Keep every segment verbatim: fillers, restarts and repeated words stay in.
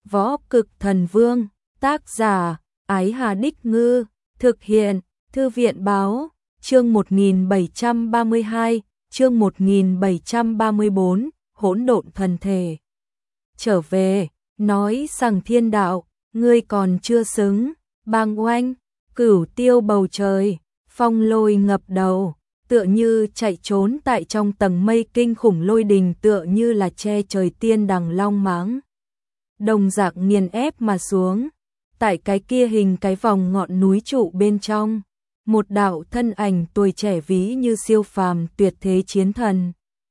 Võ Cực Thần Vương, tác giả, Ái Hà Đích Ngư, thực hiện, Thư viện Báo, chương một nghìn bảy trăm ba mươi hai, chương một nghìn bảy trăm ba mươi bốn, hỗn độn thần thể. Trở về, nói rằng thiên đạo, ngươi còn chưa xứng, bang oanh, cửu tiêu bầu trời, phong lôi ngập đầu, tựa như chạy trốn tại trong tầng mây kinh khủng lôi đình tựa như là che trời tiên đằng long mãng. Đồng dạng nghiền ép mà xuống, tại cái kia hình cái vòng ngọn núi trụ bên trong, một đạo thân ảnh tuổi trẻ ví như siêu phàm tuyệt thế chiến thần.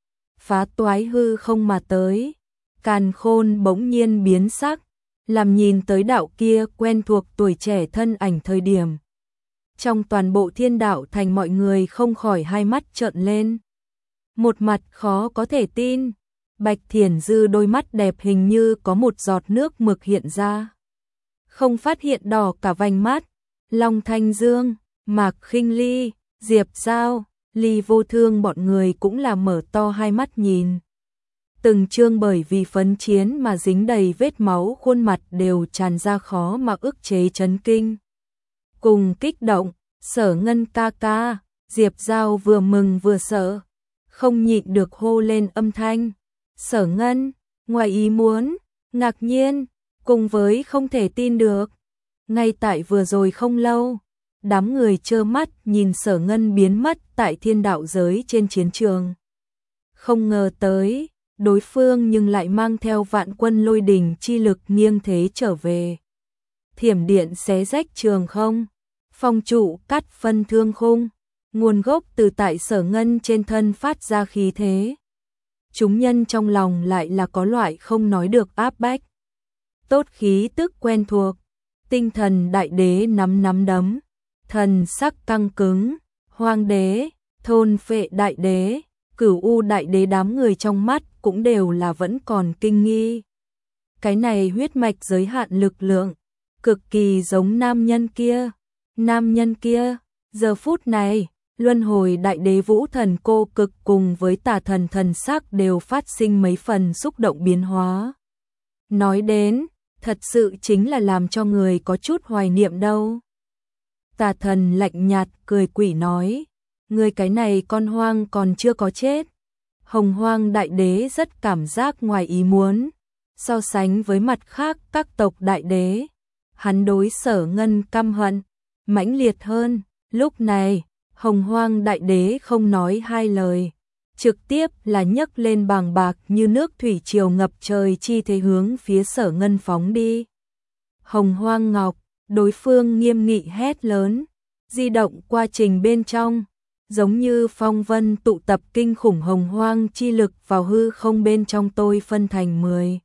Phá toái hư không mà tới, càn khôn bỗng nhiên biến sắc, làm nhìn tới đạo kia quen thuộc tuổi trẻ thân ảnh thời điểm. Trong toàn bộ thiên đạo thành mọi người không khỏi hai mắt trợn lên. Một mặt khó có thể tin, Bạch Thiển Dư đôi mắt đẹp hình như có một giọt nước mực hiện ra. Không phát hiện đỏ cả vành mắt, Long Thanh Dương, Mạc Khinh Ly, Diệp Giao, Ly Vô Thương bọn người cũng là mở to hai mắt nhìn. Từng chương bởi vì phấn chiến mà dính đầy vết máu khuôn mặt đều tràn ra khó mà ức chế chấn kinh. Cùng kích động, Sở Ngân ca ca, Diệp Giao vừa mừng vừa sợ, không nhịn được hô lên âm thanh. Sở Ngân, ngoài ý muốn, ngạc nhiên, cùng với không thể tin được. Ngay tại vừa rồi không lâu, đám người trơ mắt nhìn Sở Ngân biến mất tại thiên đạo giới trên chiến trường. Không ngờ tới, đối phương nhưng lại mang theo vạn quân lôi đình chi lực nghiêng thế trở về. Thiểm điện xé rách trường không, phong trụ cắt phân thương khung, nguồn gốc từ tại Sở Ngân trên thân phát ra khí thế. Chúng nhân trong lòng lại là có loại không nói được áp bách. Tốt khí tức quen thuộc, tinh thần đại đế nắm nắm đấm, thần sắc căng cứng, hoang đế, thôn phệ đại đế, cửu u đại đế đám người trong mắt cũng đều là vẫn còn kinh nghi. Cái này huyết mạch giới hạn lực lượng, cực kỳ giống nam nhân kia. Nam nhân kia, giờ phút này, luân hồi đại đế vũ thần cô cực cùng với tà thần thần sắc đều phát sinh mấy phần xúc động biến hóa. Nói đến, thật sự chính là làm cho người có chút hoài niệm đâu. Tà thần lạnh nhạt cười quỷ nói, người cái này con hoang còn chưa có chết. Hồng Hoang đại đế rất cảm giác ngoài ý muốn, so sánh với mặt khác các tộc đại đế, hắn đối Sở Ngân căm hận mãnh liệt hơn. Lúc này, Hồng Hoang đại đế không nói hai lời, trực tiếp là nhấc lên bàng bạc như nước thủy triều ngập trời chi thế hướng phía Sở Ngân phóng đi. Hồng Hoang Ngọc, đối phương nghiêm nghị hét lớn, di động quá trình bên trong, giống như phong vân tụ tập kinh khủng hồng hoang chi lực vào hư không bên trong tôi phân thành mười.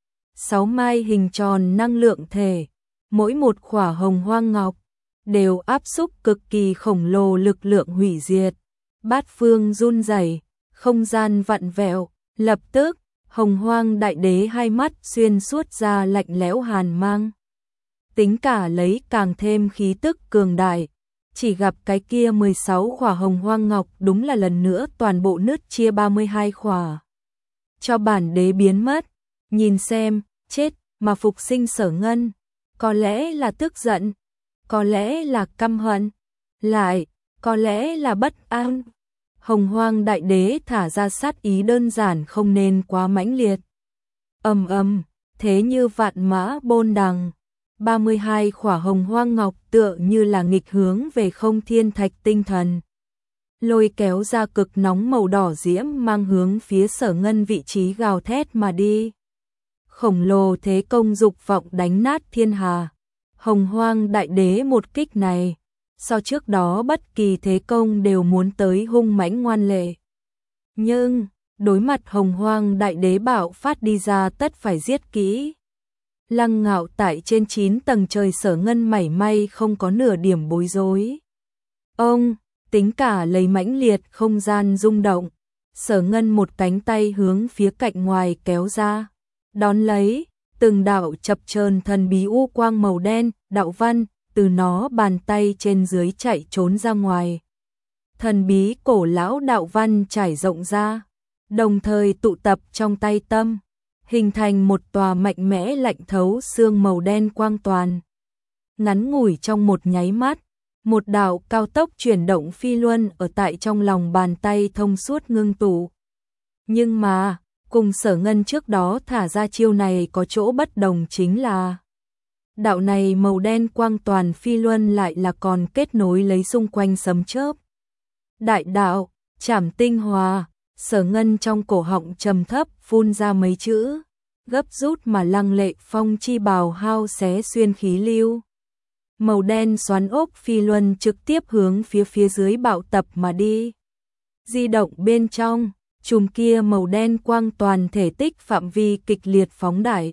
Sáu mai hình tròn năng lượng thể, mỗi một khỏa hồng hoang ngọc đều áp xúc cực kỳ khổng lồ lực lượng hủy diệt. Bát phương run rẩy, không gian vặn vẹo, lập tức, Hồng Hoang đại đế hai mắt xuyên suốt ra lạnh lẽo hàn mang. Tính cả lấy càng thêm khí tức cường đại, chỉ gặp cái kia mười sáu khỏa hồng hoang ngọc đúng là lần nữa toàn bộ nứt chia ba mươi hai khỏa. Cho bản đế biến mất, nhìn xem, chết mà phục sinh Sở Ngân, có lẽ là tức giận, có lẽ là căm hận, lại, có lẽ là bất an. Hồng Hoang đại đế thả ra sát ý đơn giản không nên quá mãnh liệt. Ầm ầm, thế như vạn mã bôn đằng, ba mươi hai khỏa hồng hoang ngọc tựa như là nghịch hướng về không thiên thạch tinh thần. Lôi kéo ra cực nóng màu đỏ diễm mang hướng phía Sở Ngân vị trí gào thét mà đi. Khổng lồ thế công dục vọng đánh nát thiên hà. Hồng Hoang đại đế một kích này, so trước đó bất kỳ thế công đều muốn tới hung mãnh ngoan lệ. Nhưng, đối mặt Hồng Hoang đại đế bạo phát đi ra tất phải giết kỹ. Lăng ngạo tại trên chín tầng trời Sở Ngân mảy may không có nửa điểm bối rối. Ông, tính cả lấy mãnh liệt không gian rung động, Sở Ngân một cánh tay hướng phía cạnh ngoài kéo ra, đón lấy, từng đạo chập chờn thần bí u quang màu đen, đạo văn, từ nó bàn tay trên dưới chạy trốn ra ngoài. Thần bí cổ lão đạo văn trải rộng ra, đồng thời tụ tập trong tay tâm, hình thành một tòa mạnh mẽ lạnh thấu xương màu đen quang toàn. Ngắn ngủi trong một nháy mắt, một đạo cao tốc chuyển động phi luân ở tại trong lòng bàn tay thông suốt ngưng tụ. Nhưng mà, cùng Sở Ngân trước đó thả ra chiêu này có chỗ bất đồng chính là đạo này màu đen quang toàn phi luân lại là còn kết nối lấy xung quanh sấm chớp. Đại đạo, Trảm Tinh Hòa, Sở Ngân trong cổ họng trầm thấp phun ra mấy chữ, gấp rút mà lăng lệ phong chi bào hao xé xuyên khí lưu. Màu đen xoắn ốc phi luân trực tiếp hướng phía phía dưới bạo tập mà đi. Di động bên trong, chùm kia màu đen quang toàn thể tích phạm vi kịch liệt phóng đại.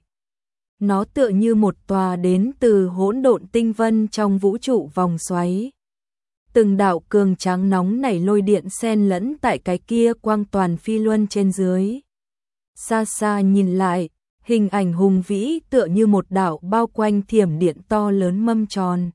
Nó tựa như một tòa đến từ hỗn độn tinh vân trong vũ trụ vòng xoáy. Từng đạo cường tráng nóng nảy lôi điện xen lẫn tại cái kia quang toàn phi luân trên dưới. Xa xa nhìn lại, hình ảnh hùng vĩ tựa như một đạo bao quanh thiểm điện to lớn mâm tròn.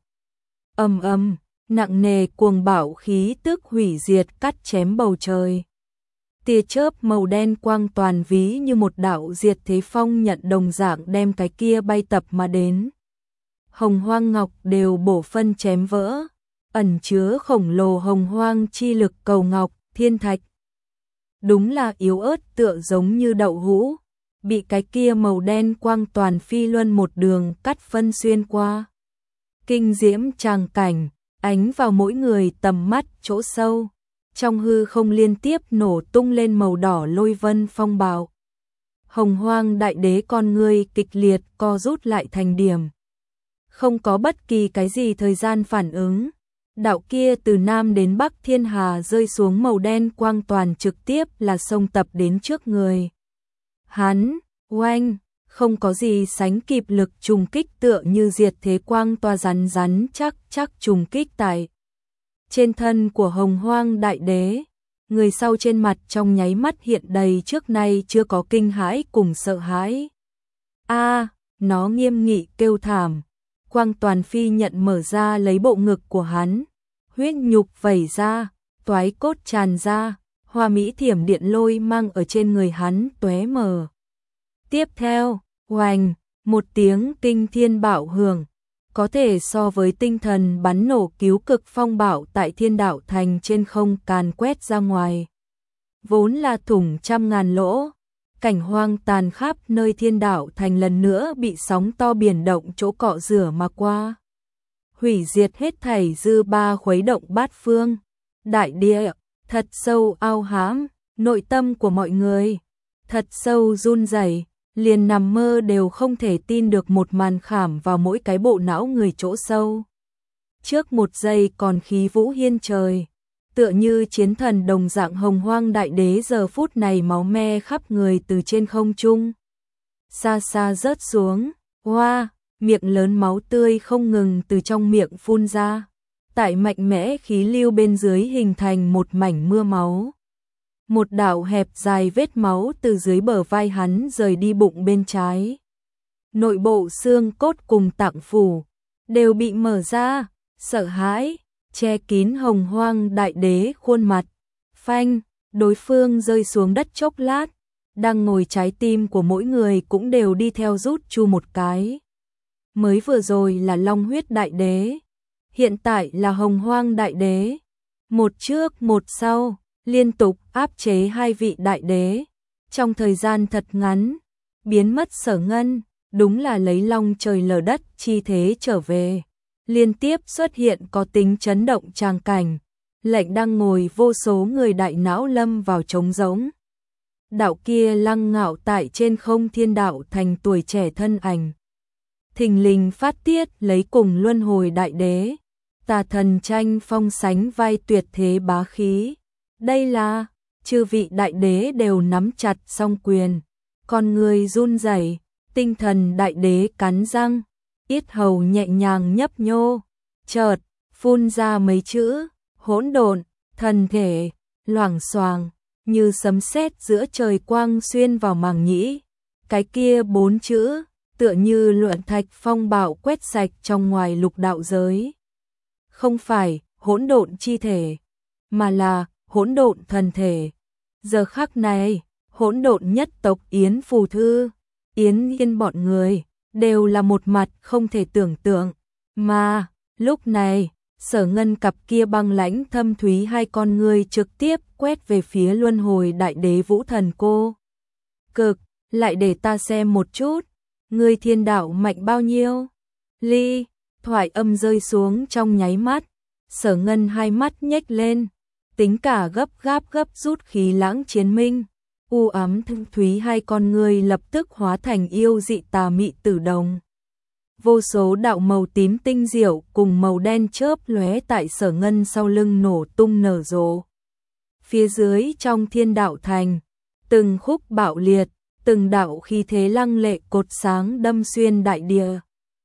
Ầm ầm, nặng nề cuồng bạo khí tức hủy diệt cắt chém bầu trời. Tia chớp màu đen quang toàn ví như một đạo diệt thế phong nhận đồng dạng đem cái kia bay tập mà đến. Hồng hoang ngọc đều bổ phân chém vỡ, ẩn chứa khổng lồ hồng hoang chi lực cầu ngọc, thiên thạch. Đúng là yếu ớt tựa giống như đậu hũ, bị cái kia màu đen quang toàn phi luân một đường cắt phân xuyên qua. Kinh diễm tràng cảnh, ánh vào mỗi người tầm mắt chỗ sâu. Trong hư không liên tiếp nổ tung lên màu đỏ lôi vân phong bạo. Hồng hoang đại đế con ngươi kịch liệt co rút lại thành điểm. Không có bất kỳ cái gì thời gian phản ứng. Đạo kia từ Nam đến Bắc thiên hà rơi xuống màu đen quang toàn trực tiếp là xông tập đến trước người. Hắn, oanh, không có gì sánh kịp lực trùng kích tựa như diệt thế quang toa rắn rắn chắc chắc trùng kích tại trên thân của Hồng Hoang Đại Đế. Người sau trên mặt trong nháy mắt hiện đầy trước nay chưa có kinh hãi cùng sợ hãi. A, nó nghiêm nghị kêu thảm. Quang toàn phi nhận mở ra lấy bộ ngực của hắn, huyết nhục vẩy ra, toái cốt tràn ra, hoa mỹ thiểm điện lôi mang ở trên người hắn tóe mờ. Tiếp theo, oanh, một tiếng kinh thiên bạo hưởng, có thể so với tinh thần bắn nổ cứu cực phong bạo tại Thiên Đạo Thành trên không càn quét ra ngoài. Vốn là thủng trăm ngàn lỗ, cảnh hoang tàn khắp nơi Thiên Đạo Thành lần nữa bị sóng to biển động chỗ cọ rửa mà qua. Hủy diệt hết thảy dư ba khuấy động bát phương, đại địa, thật sâu ao hãm, nội tâm của mọi người, thật sâu run rẩy. Liền nằm mơ đều không thể tin được một màn khảm vào mỗi cái bộ não người chỗ sâu. Trước một giây còn khí vũ hiên trời, tựa như chiến thần đồng dạng Hồng Hoang Đại Đế giờ phút này máu me khắp người từ trên không trung. Xa xa rớt xuống, hoa, miệng lớn máu tươi không ngừng từ trong miệng phun ra. Tại mạnh mẽ khí lưu bên dưới hình thành một mảnh mưa máu. Một đạo hẹp dài vết máu từ dưới bờ vai hắn rời đi bụng bên trái. Nội bộ xương cốt cùng tạng phủ đều bị mở ra, sợ hãi, che kín Hồng Hoang Đại Đế khuôn mặt. Phanh, đối phương rơi xuống đất chốc lát, đang ngồi trái tim của mỗi người cũng đều đi theo rút chu một cái. Mới vừa rồi là Long Huyết Đại Đế, hiện tại là Hồng Hoang Đại Đế. Một trước một sau, liên tục áp chế hai vị đại đế. Trong thời gian thật ngắn, biến mất Sở Ngân, đúng là lấy long trời lở đất chi thế trở về. Liên tiếp xuất hiện có tính chấn động tràng cảnh, lệnh đang ngồi vô số người đại não lâm vào trống rỗng. Đạo kia lăng ngạo tại trên không Thiên Đạo Thành tuổi trẻ thân ảnh. Thình lình phát tiết lấy cùng luân hồi đại đế. Tà thần tranh phong sánh vai tuyệt thế bá khí. Đây là, chư vị đại đế đều nắm chặt song quyền, con người run rẩy, tinh thần đại đế cắn răng, yết hầu nhẹ nhàng nhấp nhô, chợt phun ra mấy chữ, hỗn độn, thần thể, loảng xoảng, như sấm sét giữa trời quang xuyên vào màng nhĩ. Cái kia bốn chữ, tựa như luận thạch phong bạo quét sạch trong ngoài lục đạo giới. Không phải hỗn độn chi thể, mà là hỗn độn thần thể. Giờ khắc này, hỗn độn nhất tộc Yến Phù Thư, Yến Yên bọn người, đều là một mặt không thể tưởng tượng. Mà, lúc này, Sở Ngân cặp kia băng lãnh thâm thúy hai con người trực tiếp quét về phía luân hồi đại đế Vũ Thần cô. Cực, lại để ta xem một chút, ngươi thiên đạo mạnh bao nhiêu? Ly, thoại âm rơi xuống trong nháy mắt, Sở Ngân hai mắt nhếch lên, tính cả gấp gáp gấp rút khí lãng chiến minh, u ám thâm thúy hai con người lập tức hóa thành yêu dị tà mị tử đồng. Vô số đạo màu tím tinh diệu cùng màu đen chớp lóe tại Sở Ngân sau lưng nổ tung nở rộ. Phía dưới trong thiên đạo thành, từng khúc bạo liệt, từng đạo khí thế lăng lệ cột sáng đâm xuyên đại địa.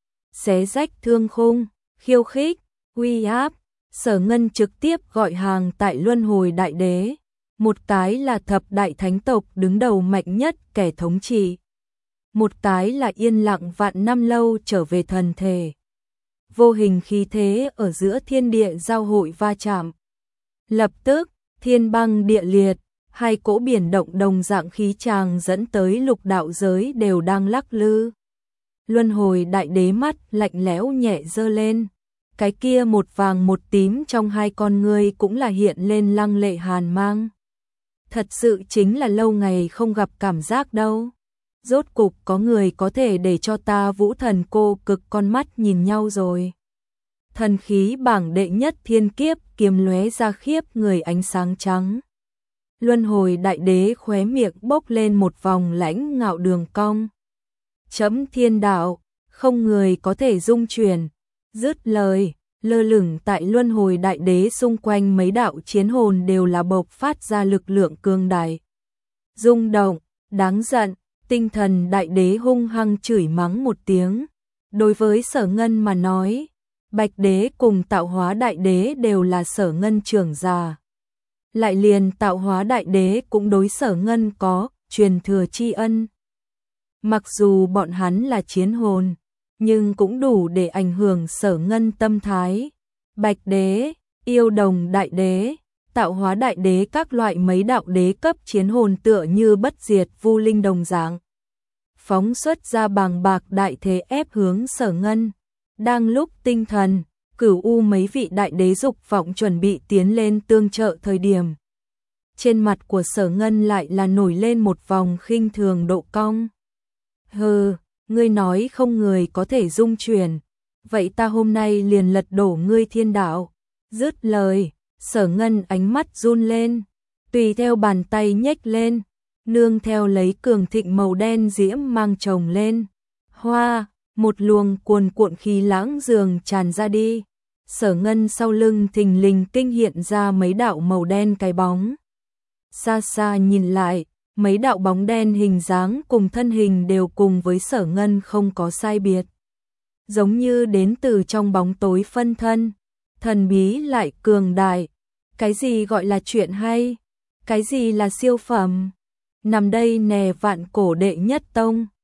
Xé rách thương khung, khiêu khích, uy áp, Sở Ngân trực tiếp gọi hàng tại luân hồi đại đế. Một cái là thập đại thánh tộc đứng đầu mạnh nhất kẻ thống trị. Một cái là yên lặng vạn năm lâu trở về thần thể. Vô hình khí thế ở giữa thiên địa giao hội va chạm. Lập tức, thiên băng địa liệt, hai cỗ biển động đồng dạng khí tràng dẫn tới lục đạo giới đều đang lắc lư. Luân hồi đại đế mắt lạnh lẽo nhẹ giơ lên. Cái kia một vàng một tím trong hai con ngươi cũng là hiện lên lăng lệ hàn mang. Thật sự chính là lâu ngày không gặp cảm giác đâu. Rốt cục có người có thể để cho ta Vũ Thần cô cực con mắt nhìn nhau rồi. Thần khí bảng đệ nhất thiên kiếp kiếm lóe ra khiếp người ánh sáng trắng. Luân hồi đại đế khóe miệng bốc lên một vòng lãnh ngạo đường cong. Chấm thiên đạo, không người có thể dung chuyển. Dứt lời, lơ lửng tại luân hồi đại đế xung quanh mấy đạo chiến hồn đều là bộc phát ra lực lượng cường đại. Rung động, đáng giận, tinh thần đại đế hung hăng chửi mắng một tiếng. Đối với Sở Ngân mà nói, Bạch đế cùng tạo hóa đại đế đều là Sở Ngân trưởng già. Lại liền tạo hóa đại đế cũng đối Sở Ngân có truyền thừa tri ân. Mặc dù bọn hắn là chiến hồn, nhưng cũng đủ để ảnh hưởng Sở Ngân tâm thái. Bạch đế, yêu đồng đại đế, tạo hóa đại đế các loại mấy đạo đế cấp chiến hồn tựa như bất diệt vu linh đồng dạng. Phóng xuất ra bàng bạc đại thế ép hướng Sở Ngân. Đang lúc tinh thần, cửu u mấy vị đại đế dục vọng chuẩn bị tiến lên tương trợ thời điểm. Trên mặt của Sở Ngân lại là nổi lên một vòng khinh thường độ cong. Hừ, ngươi nói không người có thể dung chuyển, vậy ta hôm nay liền lật đổ ngươi thiên đạo. Dứt lời, Sở Ngân ánh mắt run lên, tùy theo bàn tay nhếch lên, nương theo lấy cường thịnh màu đen diễm mang chồng lên. Hoa, một luồng cuồn cuộn khí lãng dường tràn ra đi. Sở Ngân sau lưng thình lình kinh hiện ra mấy đạo màu đen cái bóng. Xa xa nhìn lại, mấy đạo bóng đen hình dáng cùng thân hình đều cùng với Sở Ngân không có sai biệt. Giống như đến từ trong bóng tối phân thân, thần bí lại cường đại. Cái gì gọi là chuyện hay? Cái gì là siêu phẩm? Nằm đây nè vạn cổ đệ nhất tông.